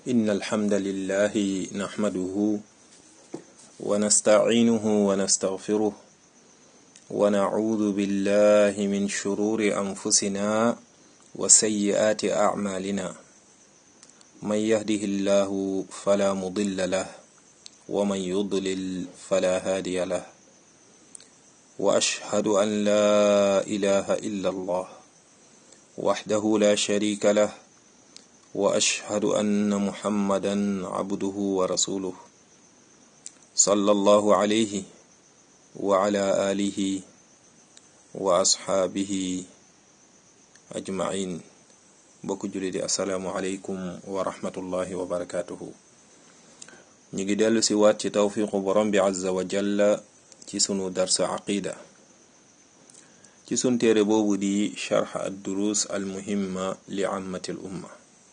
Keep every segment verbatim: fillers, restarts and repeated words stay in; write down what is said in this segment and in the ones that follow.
إن الحمد لله نحمده ونستعينه ونستغفره ونعوذ بالله من شرور أنفسنا وسيئات أعمالنا من يهده الله فلا مضل له ومن يضلل فلا هادي له وأشهد أن لا إله إلا الله وحده لا شريك له وأشهد أن محمدا عبده ورسوله صلى الله عليه وعلى آله وأصحابه أجمعين bokk jullit yi assalaamu aleykum wa rahmatullahi wa barakatuhu ñu ngi dellu si waat ci tawfiqu borom bi azza wa jalla ci sunu darsa aqida ci sun téere boobu di sharh ad-durus al-muhimma li ammatil umma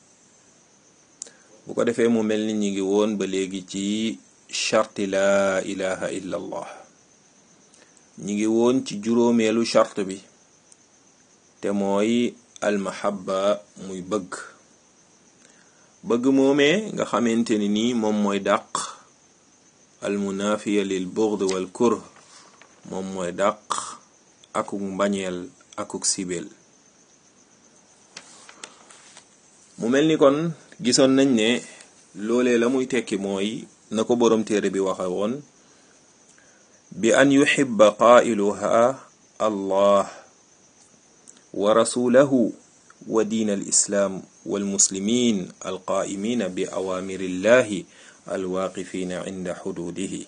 bu ko defee mu mel ni ñi ngi woon ba léegi ci sharti laa ilaha illa allah ñi ngi woon ci juróomeelu shart bi te mooy almahabba muy bëgg bëgg moomee nga xamante ni nii moom mooy dàq almunafiya lil bughd wal kurh moom mooy dàq akuk mbañeel akuk sibeel mu mel ni kon gisoon nañ ne loolee la muy tekki mooy na ko boroom téere bi waxe woon bi an yuhibba qaa'iluha allah wa rasulahu wa diin al islaam wal muslimin al qaa'imiina bi awaamirillahi al waaqifina inda xuduudihi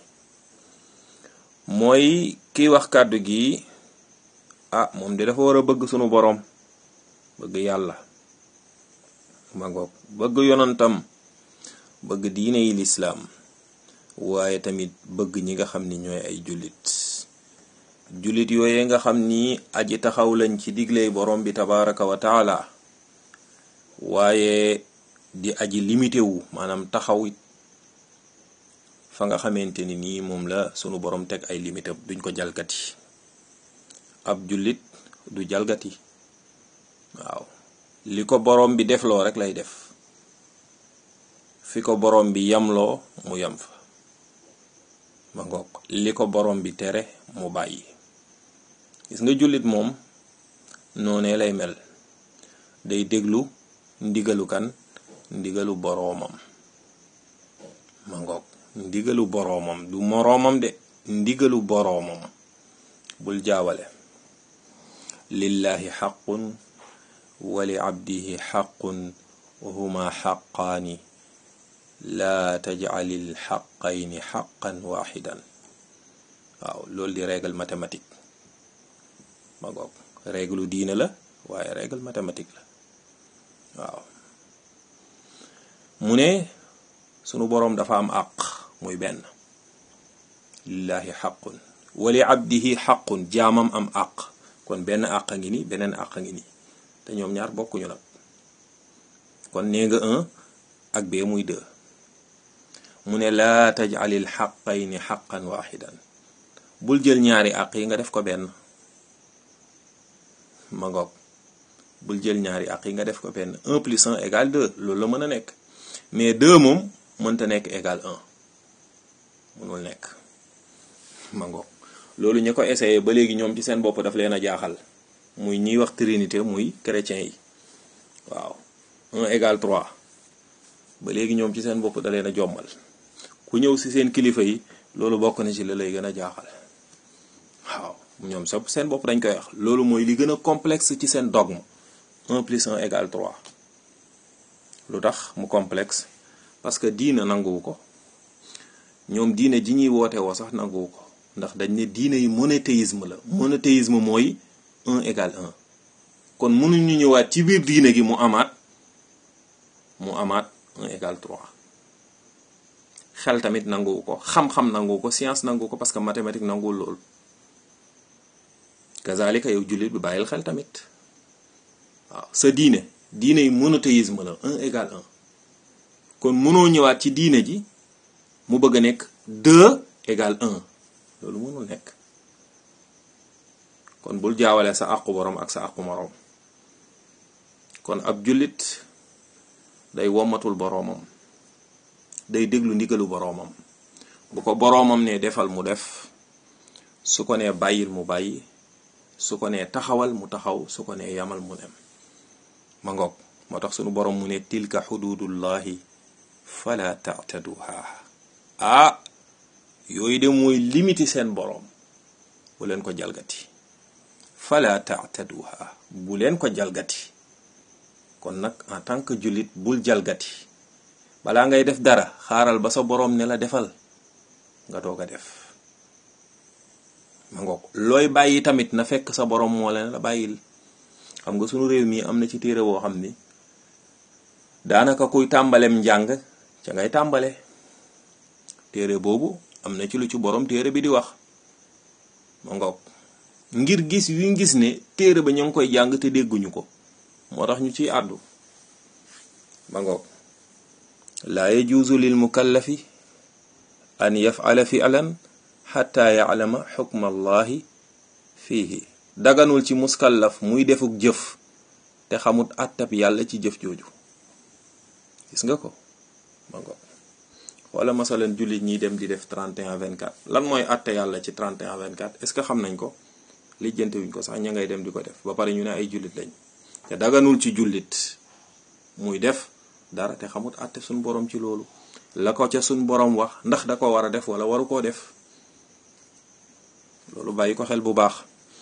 mooy kiy wax kàddu gi ah moom de dafa war a bëgg sunu boroom bëgg yàlla ma ngoog bëgg yonantam bëgg diine yi lislaam waaye tamit bëgg ñi nga xam ni ñooy ay jullit jullit yooye nga xam ni aji taxaw lañ ci digley borom bi tabaraka wa taala waaye di aji limité wu maanaam taxaw fa nga xamante ni nii moom la sunu borom teg ay limité duñ ko jalgati ab jullit du jalgati waaw li ko borom bi defloo rek lay def fi ko borom bi yamloo mu yam fa ma ngoog li ko borom bi tere mu bàyyi gis nga jullit moom noonee lay mel day déglu ndigalu kan ndigalu boroomam ma ngoog ndigalu boroomam du moroomam de ndigalu boroomam bul jaawale lillahi xaqun wa li abdihi xaqun huma xaqaani laa tajcalil xaqayni xaqan waxidan waaw loolu di règle mathématique ma ngoog règle diine la waaye règle mathématique la waaw mu ne sunu boroom dafa am àq muy benn lillahi xaqun wa li abdihi xaqun jaamam am àq kon benn àq a ngi ni beneen àq a ngi ni te ñoom ñaar bokkuñu nag kon nee nga un ak bee muy deux mu ne laa taj'alil xaqayni xaqan waxidan bul jël ñaari àq yi nga def ko benn ma ngoog bul jël ñaari àq yi nga def ko benn un plus un égale deux loolu la mën a nekk mais deux moom mënta nekk égale un mënul nekk ma ngoog loolu ñu ko essayé ba léegi ñoom ci seen bopp daf leen a jaaxal muy ñiy wax trinité muy chrétien yi waaw un égale trois ba léegi ñoom ci seen bopp da leen a jommal ku ñëw ci seen kilifa yi loolu bokk na ci la lay gën a jaaxal waaw ñoom sax seen bopp dañ koy wax loolu mooy li gën a complexe ci seen dogme un plus un égale trois lu tax mu complexe parce que diina nanguwu ko ñoom diine ji ñuy woote woo sax nanguwu ko ndax dañ ne diine yi monothéisme la monothéisme mooy un égale un kon mënuñu ñëwaat ci biir diine gi mu amaat mu amaat un égale trois xel tamit nanguwu ko xam-xam nanguwu ko science nanguwu ko parce que mathématique nanguwul loolu kazalika yow jullit bi bàyyil xel tamit waaw sa diine diine yi monothéisme la un égale un kon mënoo ñëwaat ci diine ji mu bëgg a nekk deux égale un loolu mënul nekk kon bul jaawale sa àqu borom ak sa àqu moroom kon ab jullit day wommatul boroomam day déglu ndigalu boroomam. bu ko boroomam ne defal mu def, su ko nee bàyyil mu bàyyi, su ko nee taxawal mu taxaw, su ko nee yamal mu dem. ma ngoog moo tax sunu boroom mu ne tilka xuduudullahi fala ta'taduha. ah yooyu de mooy limiti seen boroom, bu leen ko jalgati. fala ta'taduha, bu leen ko jalgati. kon nag en tant que jullit bul jalgati. balaa ngay def dara xaaral ba sa boroom ne la defal nga doog a def. ma ngoog looy bàyyi tamit na fekk sa boroom moo leen la bàyyil. xam nga sunu réew mi am na ci téere boo xam ni daanaka kuy tàmbalem njàng ca ngay tàmbale. téere boobu am na ci lu ci boroom téere bi di wax. ma ngoog ngir gis yu gis ne téere ba ñu ngi koy jàng te dégguñu ko, moo tax ñu ciy àddu. ma ngoog laa yajuuzu lil mukallafi an yaf'ala fi'lan xatta ya'lama xukma allahi fiihi. daganul ci muskallaf muy defuk jëf te xamut àttab yàlla ci jëf jooju. gis nga ko. ma ngoog wala masalan jullit ñiy dem di def trente et un vingt-quatre, lan mooy àtte yàlla ci trente et un vingt-quatre? est-ce que xam nañ ko? lijjante wuñ ko sax, ña ngay dem di ko def ba pare ñu ne ay jullit lañ. te daganul ci jullit muy def dara te xamut àtte suñ borom ci loolu, la ko ca suñ borom wax ndax da ko war a def wala waru koo def. loolu bàyyi ko xel bu baax.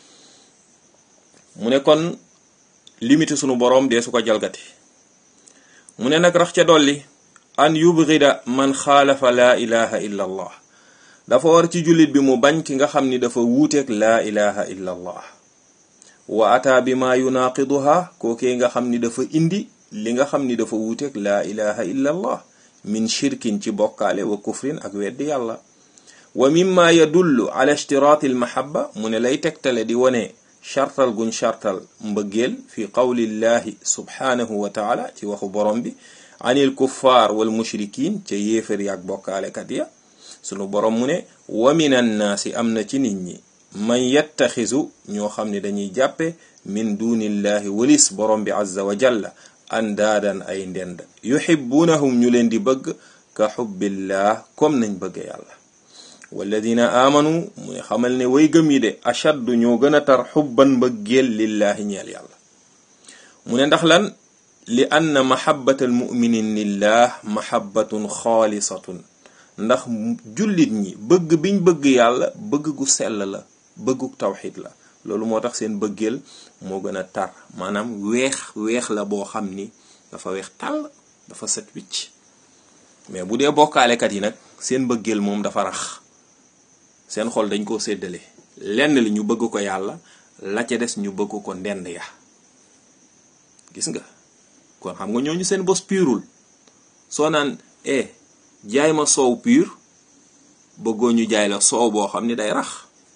mu ne kon limite sunu borom dee su ko jalgati. mu ne nag rax ca dolli an yubghida man xaalafa laa ilaha illa allah. dafa war ci jullit bi mu bañ ki nga xam ni dafa wuuteeg laa ilaha illa allah. wa ata bi ma yunaqiduha, kookee nga xam ni dafa indi li nga xam ni dafa wuuteeg laa ilaha illa allah min shirkin ci bokkaale wa kufrin ak weddi yàlla. wa mimma yadullu ala ishtiraati almahabba, mu ne lay tegtale di wone chartal guñ chartal mbëggeel fi qawlillahi subhanahu wa taala ci waxu borom bi anil kuffar wal mushrikin ca yéefar yaak bokkaalekat ya. sunu borom mu ne wa min annaasi, am na ci nit ñi man yattaxisu, ñoo xam ne dañuy jàppe min dunillahi walis borom bi azza wa jalla andaadan ay ndend yuhibbunahum ñu leen di bëgg ka xubbillah comme nañ bëgg yàlla. walladina amanu mu ne xamal ne way gëm yi de ashaddu ñoo gën a tar xubban mbëggeel lillahi ñeel yàlla. mu ne ndax lan? li anna mahabbata almuminin lillah mahabbatun xaalisatun, ndax jullit ñi bëgg biñ bëgg yàlla bëgg gu sell la, bëgguk tawxid la. loolu moo tax seen bëggeel moo gën a tar, maanaam weex weex la boo xam ni dafa weex tàll, dafa set wicc. mais bu dee bokkaalekat yi nag seen bëggeel moom dafa rax, seen xol dañ koo séddale, lenn li ñu bëgg ko yàlla, la ca des ñu bëgg ko ndend ya. gis nga kon xam nga ñooñu seen bos purul. soo naan eh jaay ma soow pur, bëggoo ñu jaay la soow boo xam ni day rax.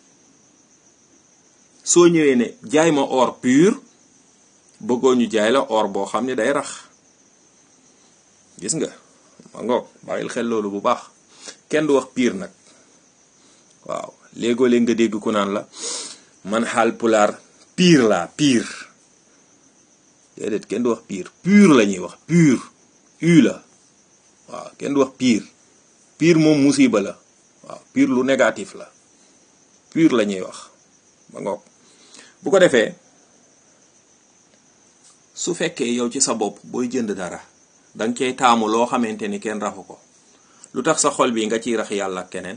soo ñëwee ne jaay ma or pur, bëggoo ñu jaay la or boo xam ni day rax. gis nga ma ngoog bàyyil xel loolu bu baax. kenn du wax pur nag. waaw léegoo léeg nga dégg ku naan la man xaal pulaar pur la pur. déedéet kenn du wax pur, pur la ñuy wax pur u la. waaw kenn du wax pur. pur moom musiba la. waaw pur lu négatif la. pur la ñuy wax ba ngoog. bu ko defee su fekkee yow ci sa bopp booy jënd dara danga cay taamu loo xamante ni kenn raxu ko, lu tax sa xol bi nga ciy rax yàlla ak keneen?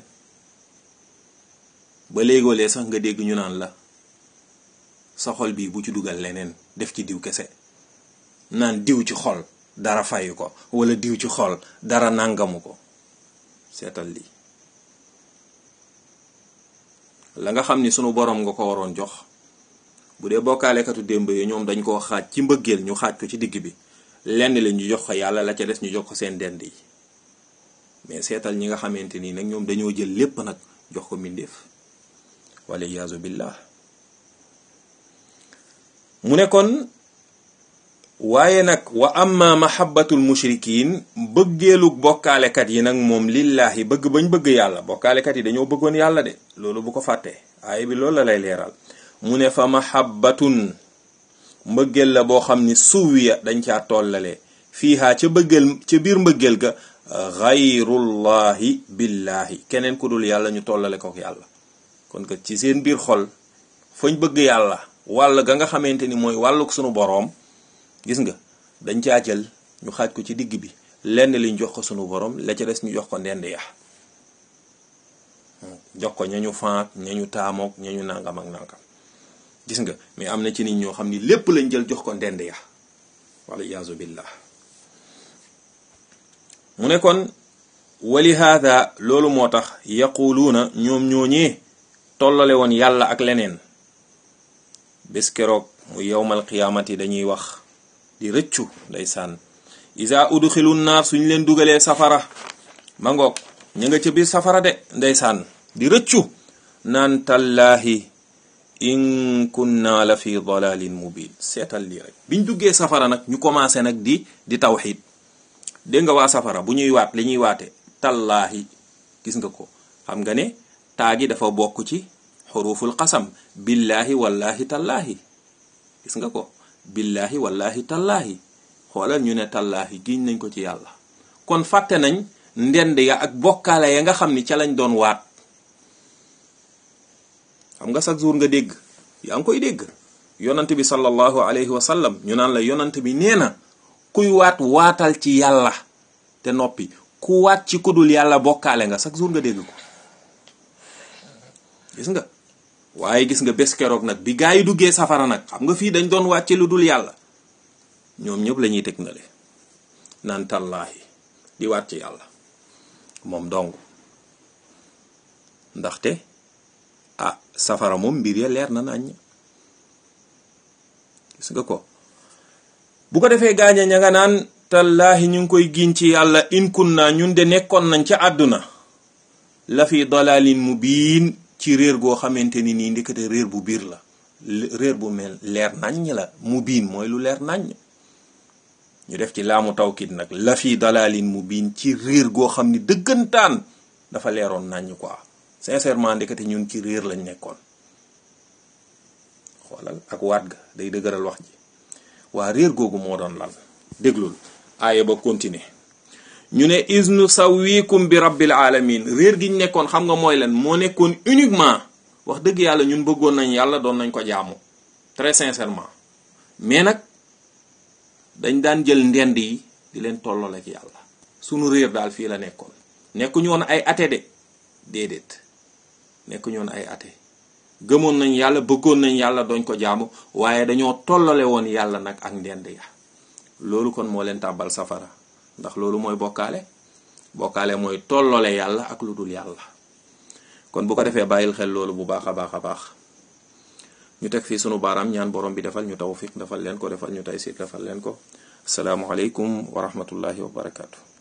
ba léegoolee sax nga dégg ñu naan la sa xol bi bu ci dugal leneen, def ci diw kese. naan diw ci xol dara fayu ko, wala diw ci xol dara nangamu ko. seetal lii. la nga xam ni sunu borom nga ko waroon jox, bu dee bokkaalekatu démb yi ñoom dañ koo xaaj ci mbëggeel, ñu xaaj ko ci digg bi, lenn la ñu jox ko yàlla, la ca des ñu jox ko seen dend yi. mais seetal ñi nga xamante nii nag ñoom dañoo jël lépp nag jox ko mbindeef, wala iyaazu billah. mu ne kon waaye nag wa amma mahabbatul mushrikin, bëggeelu bokkaalekat yi nag moom lillahi, bëgg bañ bëgg yàlla. bokkaalekat yi dañoo bëggoon yàlla de, loolu bu ko fàttee aaya bi loolu la lay leeral. mu ne fa mahabbatun, mbëggeel la boo xam ni suwiya dañ caa tollale fiihaa ca bëggeel ca biir mbëggeel ga gayrullahi billahi keneen ku dul yàlla ñu tollale ko yàlla. kon kat ci seen biir xol fañ bëgg yàlla wàll ga nga xamante ni mooy wàlluk sunu boroom gis nga dañ caa jël ñu xaaj ko ci digg bi lenn liñ jox ko sunu boroom la ca des ñu jox ko ndend ya jox ko ñañu faat ñañu taamook ñañu nangam ak nangam gis nga mais am na ci nit ñoo xam ni lépp lañ jël jox ko ndend ya wala iyaazu billah mu ne kon wali haada loolu moo tax yaquluuna ñoom ñooñee tollale woon yàlla ak leneen bés keroog mu yowmal qiyaamati dañuy wax di rëccu ndeysaan isa udxilu naar suñ leen dugalee safara ma ngoog ña nga ca biir safara de ndeysaan di rëccu naan tallaahi in kunna la fi dalalin mubin seetal lii rek biñ duggee safara nag ñu commencé nag di di tawxid dégg nga waa safara bu ñuy waat li ñuy waate tallaahi gis nga ko xam nga ne taagi dafa bokk ci xuruful qasam billahi wallahi tallaahi gis nga ko billahi wallahi tallaahi xoolal ñu ne tallaahi giñ nañ ko ci yàlla kon fàtte nañ ndend ya ak bokkaale ya nga xam ni ca lañ doon waat xam nga chaque jour nga dégg yaa ngi koy dégg yonant bi sallallahu alayhi wa sallam ñu naan la yonant bi nee na kuy waat waatal ci yàlla te noppi ku waat ci kudul yàlla bokkaale nga chaque jour nga dégg ko gis nga waaye gis nga bés keroog nag bi gaa yi duggee safara nag xam nga fii dañ doon waat ci lu dul yàlla ñoom ñëpp la ñuy teg na le naan tallaahi di waat ci yàlla moom dong ndaxte ah safara moom mbir ya leer na nañ gis nga ko bu ko defee gaaña ña nga naan tallaahi ñu ngi koy giñ ci yàlla in kunna ñun de nekkoon nañ ca àdduna la fi dalalin mubiin ci réer goo xamante ni nii ndekete réer bu biir la réer bu mel leer naññ la mubiin mooy lu leer naññ ñu def ci laamu tawkid nag la fi dalalin mubiin ci réer goo xam ni dëggantaan dafa leeroon naññ quoi sincèrement ndekete ñun ci réer lañ nekkoon xoolal ak waat ga day dëgëral wax ji waa réer googu moo doon lan déglul aaya ba continuer ñu ne isnu sawikum bi rabbil alamin réer gi ñu nekkoon xam nga mooy lan moo nekkoon uniquement wax dëgg yàlla ñun bëggoon nañ yàlla doon nañ ko jaamu très sincèrement mais nag dañ daan jël ndend yi di leen tollale ci yàlla sunu réer daal fii la nekkoon nekkuñu woon ay athée de déedéet nekkuñu woon ay athée gëmoon nañ yàlla bëggoon nañ yàlla doñ ko jaamu waaye dañoo tollale woon yàlla nag ak ndend ya loolu kon moo leen tàbbal safara ndax loolu mooy bokkaale bokkaale mooy tollale yàlla ak lu dul yàlla kon bu ko defee bàyyil xel loolu bu baax a baax a baax ñu teg fii sunu baaraam ñaan borom bi defal ñu tawfiq defal leen ko defal ñu taysiir defal leen ko asalaamualeykum wa rahmatullahi wa barakaatu.